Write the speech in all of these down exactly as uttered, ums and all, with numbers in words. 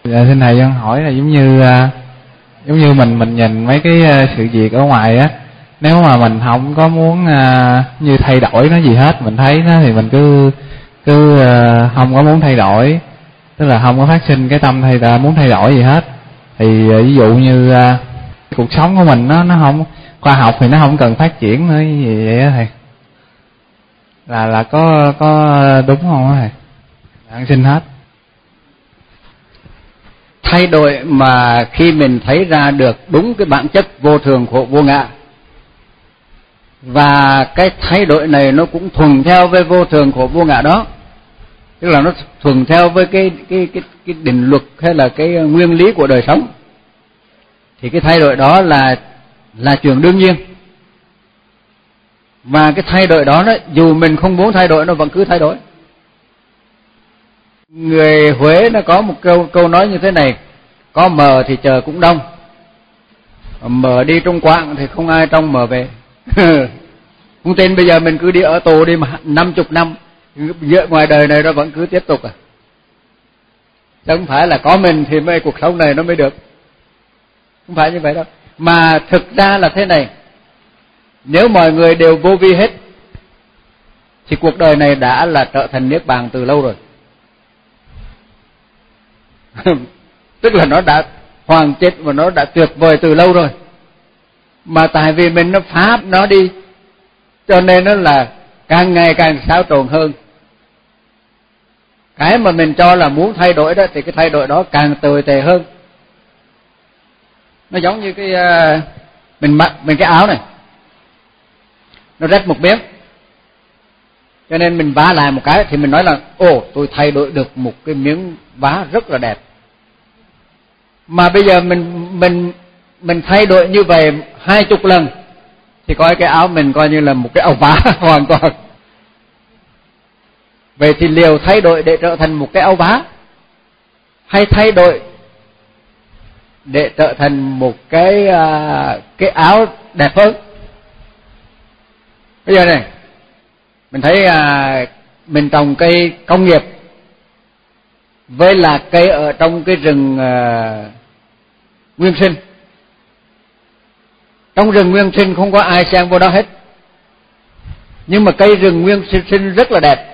Dạ, xin thầy con hỏi là giống như giống như mình mình nhìn mấy cái sự việc ở ngoài á, nếu mà mình không có muốn như thay đổi nó gì hết, mình thấy nó thì mình cứ cứ không có muốn thay đổi, tức là không có phát sinh cái tâm thay ta muốn thay đổi gì hết. Thì ví dụ như cuộc sống của mình nó nó không, khoa học thì nó không cần phát triển nữa gì vậy á thầy, là là có có đúng không á thầy? Bạn xin hết. Thay đổi mà khi mình thấy ra được đúng cái bản chất vô thường khổ vô ngã, và cái thay đổi này nó cũng thuần theo với vô thường khổ vô ngã đó, tức là nó thuần theo với cái cái cái cái định luật hay là cái nguyên lý của đời sống, thì cái thay đổi đó là là chuyện đương nhiên. Và cái thay đổi đó, đó dù mình không muốn thay đổi nó vẫn cứ thay đổi. Người Huế nó có một câu câu nói như thế này: có mờ thì chờ cũng đông, mờ đi trong quạng thì không ai trong mờ về. Không tin bây giờ mình cứ đi ở tù đi mà năm chục năm, giữa ngoài đời này nó vẫn cứ tiếp tục à. Chứ không phải là có mình thì mới cuộc sống này nó mới được, không phải như vậy đâu. Mà thực ra là thế này, nếu mọi người đều vô vi hết thì cuộc đời này đã là trở thành niết bàn từ lâu rồi. Tức là nó đã hoàn chết và nó đã tuyệt vời từ lâu rồi, mà tại vì mình nó phá nó đi, cho nên nó là càng ngày càng xáo trộn hơn. Cái mà mình cho là muốn thay đổi đó thì cái thay đổi đó càng tồi tệ hơn. Nó giống như cái mình mặc mình cái áo này, nó rách một miếng, cho nên mình vá lại một cái thì mình nói là ồ, tôi thay đổi được một cái miếng vá rất là đẹp. Mà bây giờ mình mình mình thay đổi như vậy hai chục lần thì coi cái áo mình coi như là một cái áo vá hoàn toàn. Vậy thì liều thay đổi để trở thành một cái áo vá, hay thay đổi để trở thành một cái cái áo đẹp hơn? Bây giờ này, mình thấy à, mình trồng cây công nghiệp với là cây ở trong cái rừng à, nguyên sinh. Trong rừng nguyên sinh không có ai xen vô đó hết, nhưng mà cây rừng nguyên sinh rất là đẹp.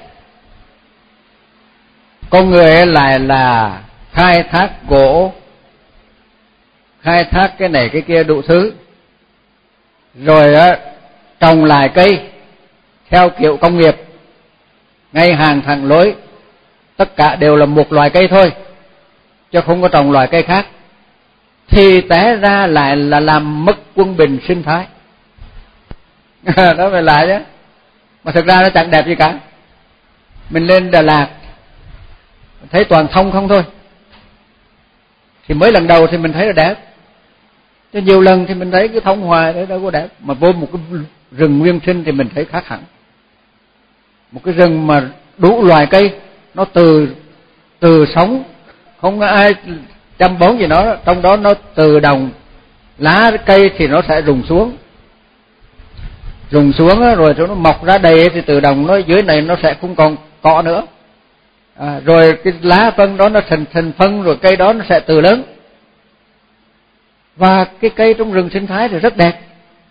Con người lại là khai thác gỗ, khai thác cái này cái kia đủ thứ, rồi á trồng lại cây theo kiểu công nghiệp, ngay hàng thẳng lối, tất cả đều là một loài cây thôi, chứ không có trồng loài cây khác, thì té ra lại là làm mất quân bình sinh thái. Đó phải lại chứ. Mà thực ra nó chẳng đẹp gì cả. Mình lên Đà Lạt thấy toàn thông không thôi, thì mới lần đầu thì mình thấy là đẹp, chứ nhiều lần thì mình thấy cái thông hoài đấy đâu có đẹp. Mà vô một cái rừng nguyên sinh thì mình thấy khác hẳn. Một cái rừng mà đủ loài cây, nó từ từ sống, không có ai chăm bón gì nó, trong đó nó từ đồng lá cây thì nó sẽ rụng xuống, rụng xuống rồi nó mọc ra đầy thì từ đồng nó dưới này nó sẽ không còn cọ nữa. À, rồi cái lá phân đó nó thành thành phân, rồi cây đó nó sẽ từ lớn. Và cái cây trong rừng sinh thái thì rất đẹp.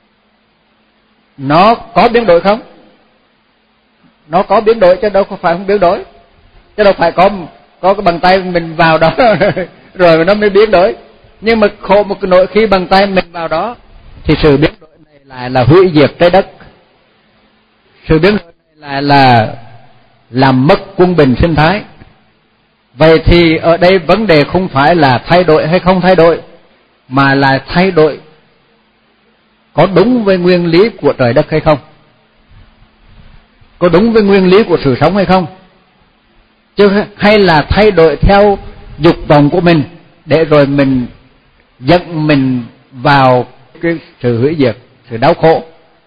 Nó có biến đổi không? Nó có biến đổi chứ đâu có phải không biến đổi. Chứ đâu phải có có cái bàn tay mình vào đó rồi nó mới biến đổi. Nhưng mà khổ một cái nỗi khi bàn tay mình vào đó thì sự biến đổi này lại là hủy diệt trái đất. Sự biến đổi này lại là làm mất quân bình sinh thái. Vậy thì ở đây vấn đề không phải là thay đổi hay không thay đổi, mà là thay đổi có đúng với nguyên lý của trời đất hay không, có đúng với nguyên lý của sự sống hay không, chứ hay là thay đổi theo dục vọng của mình để rồi mình dẫn mình vào cái sự hủy diệt, sự đau khổ.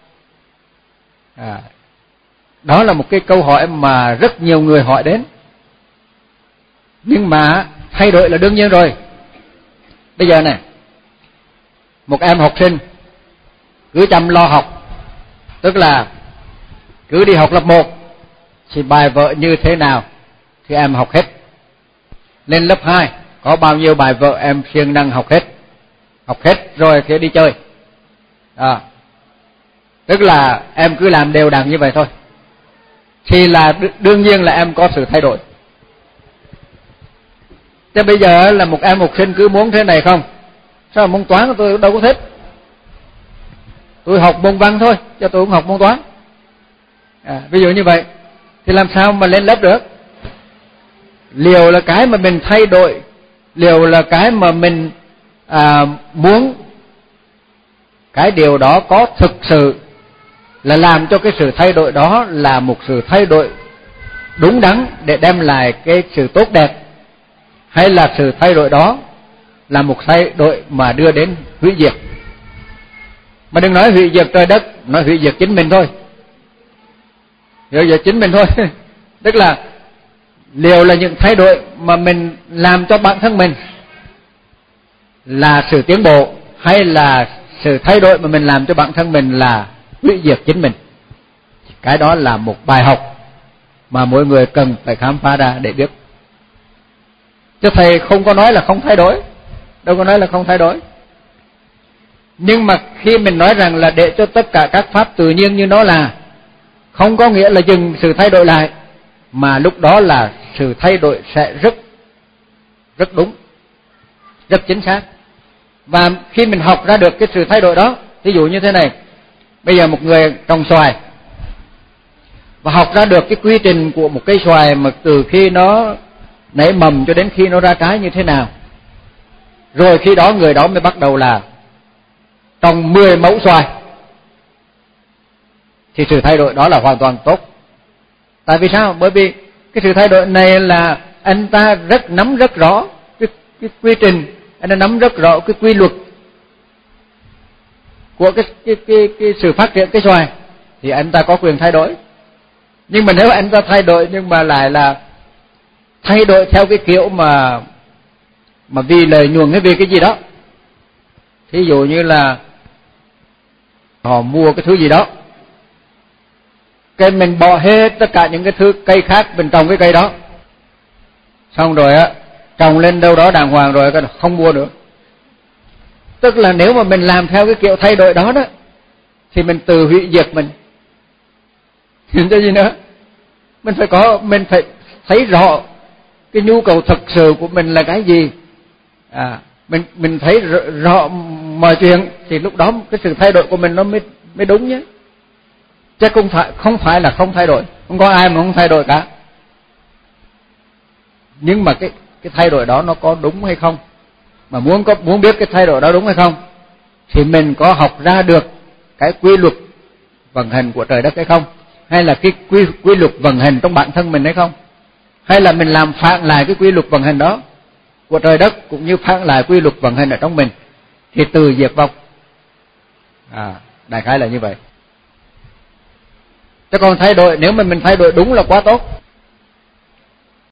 À, đó là một cái câu hỏi mà rất nhiều người hỏi đến. Nhưng mà thay đổi là đương nhiên rồi. Bây giờ này, một em học sinh cứ chăm lo học, tức là cứ đi học lớp một thì bài vở như thế nào thì em học hết. Lên lớp hai có bao nhiêu bài vợ em siêng năng học hết, học hết rồi thì đi chơi. À, tức là em cứ làm đều đặn như vậy thôi, thì là đương nhiên là em có sự thay đổi. Thế bây giờ là một em học sinh cứ muốn thế này không? Sao môn toán tôi đâu có thích, tôi học môn văn thôi, cho tôi cũng học môn toán. À, ví dụ như vậy thì làm sao mà lên lớp được? Liều là cái mà mình thay đổi, liều là cái mà mình à, muốn cái điều đó có thực sự là làm cho cái sự thay đổi đó là một sự thay đổi đúng đắn để đem lại cái sự tốt đẹp, hay là sự thay đổi đó là một thay đổi mà đưa đến hủy diệt. Mà đừng nói hủy diệt trời đất, nói hủy diệt chính mình thôi, hủy diệt chính mình thôi. Tức là liệu là những thay đổi mà mình làm cho bản thân mình là sự tiến bộ, hay là sự thay đổi mà mình làm cho bản thân mình là hủy diệt chính mình. Cái đó là một bài học mà mỗi người cần phải khám phá ra để biết. Chứ thầy không có nói là không thay đổi, đâu có nói là không thay đổi. Nhưng mà khi mình nói rằng là để cho tất cả các pháp tự nhiên như nó là, không có nghĩa là dừng sự thay đổi lại, mà lúc đó là sự thay đổi sẽ rất rất đúng, rất chính xác. Và khi mình học ra được cái sự thay đổi đó, ví dụ như thế này, bây giờ một người trồng xoài và học ra được cái quy trình của một cây xoài mà từ khi nó nảy mầm cho đến khi nó ra trái như thế nào, rồi khi đó người đó mới bắt đầu là trồng mười mẫu xoài, thì sự thay đổi đó là hoàn toàn tốt. Tại vì sao? Bởi vì cái sự thay đổi này là anh ta rất nắm rất rõ cái, cái quy trình, anh ta nắm rất rõ cái quy luật của cái, cái, cái, cái sự phát triển cái xoài, thì anh ta có quyền thay đổi. Nhưng mà nếu anh ta thay đổi nhưng mà lại là thay đổi theo cái kiểu mà mà vì lợi nhuận hay vì cái gì đó, thí dụ như là họ mua cái thứ gì đó, cái mình bỏ hết tất cả những cái thứ cây khác mình trồng cái cây đó, xong rồi á trồng lên đâu đó đàng hoàng rồi không mua nữa. Tức là nếu mà mình làm theo cái kiểu thay đổi đó đó, thì mình tự hủy diệt mình. Hiểu cho gì nữa? Mình phải có, mình phải thấy rõ cái nhu cầu thực sự của mình là cái gì. À, mình mình thấy rõ, rõ mọi chuyện thì lúc đó cái sự thay đổi của mình nó mới mới đúng nhé. Chứ không phải không phải là không thay đổi, không có ai mà không thay đổi cả. Nhưng mà cái cái thay đổi đó nó có đúng hay không, mà muốn có muốn biết cái thay đổi đó đúng hay không, thì mình có học ra được cái quy luật vận hành của trời đất hay không, hay là cái quy quy luật vận hành trong bản thân mình hay không, hay là mình làm phản lại cái quy luật vận hành đó của trời đất cũng như phản lại quy luật vận hành ở trong mình, thì từ diệt vong. À, đại khái là như vậy. Chứ còn thay đổi, nếu mà mình thay đổi đúng là quá tốt.